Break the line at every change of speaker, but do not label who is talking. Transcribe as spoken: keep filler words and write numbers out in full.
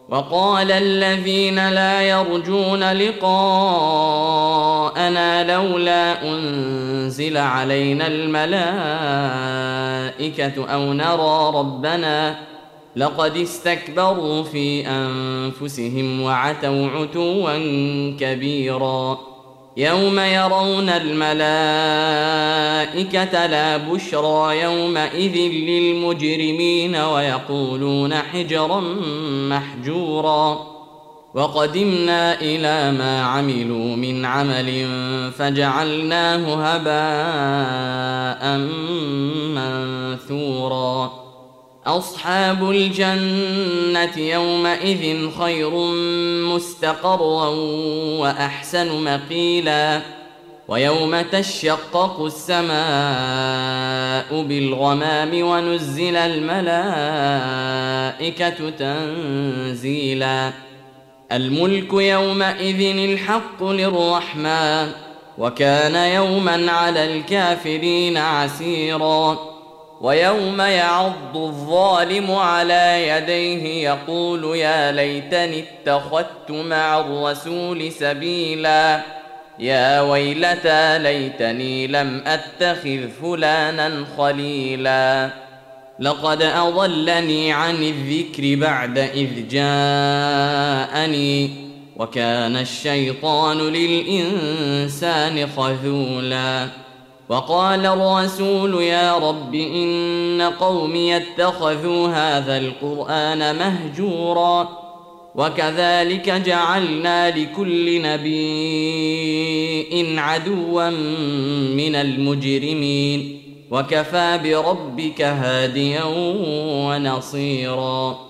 وقال الذين لا يرجون لقاءنا لولا أنزل علينا الملائكة أو نرى ربنا لقد استكبروا في أنفسهم وعتوا عتوا كبيرا يوم يرون الملائكة لا بشرى يومئذ للمجرمين ويقولون حجرا محجورا وقدمنا إلى ما عملوا من عمل فجعلناه هباء منثورا أصحاب الجنة يومئذ خير مستقرا وأحسن مقيلا ويوم تشقق السماء بالغمام ونزل الملائكة تنزيلا الملك يومئذ الحق للرحمن وكان يوما على الكافرين عسيرا ويوم يعض الظالم على يديه يقول يا ليتني اتخذت مع الرسول سبيلا يا ويلتى ليتني لم أتخذ فلانا خليلا لقد أضلني عن الذكر بعد إذ جاءني وكان الشيطان للإنسان خذولا وقال الرسول يا رب إن قومي اتخذوا هذا القرآن مهجورا وكذلك جعلنا لكل نبي عدوا من المجرمين وكفى بربك هاديا ونصيرا.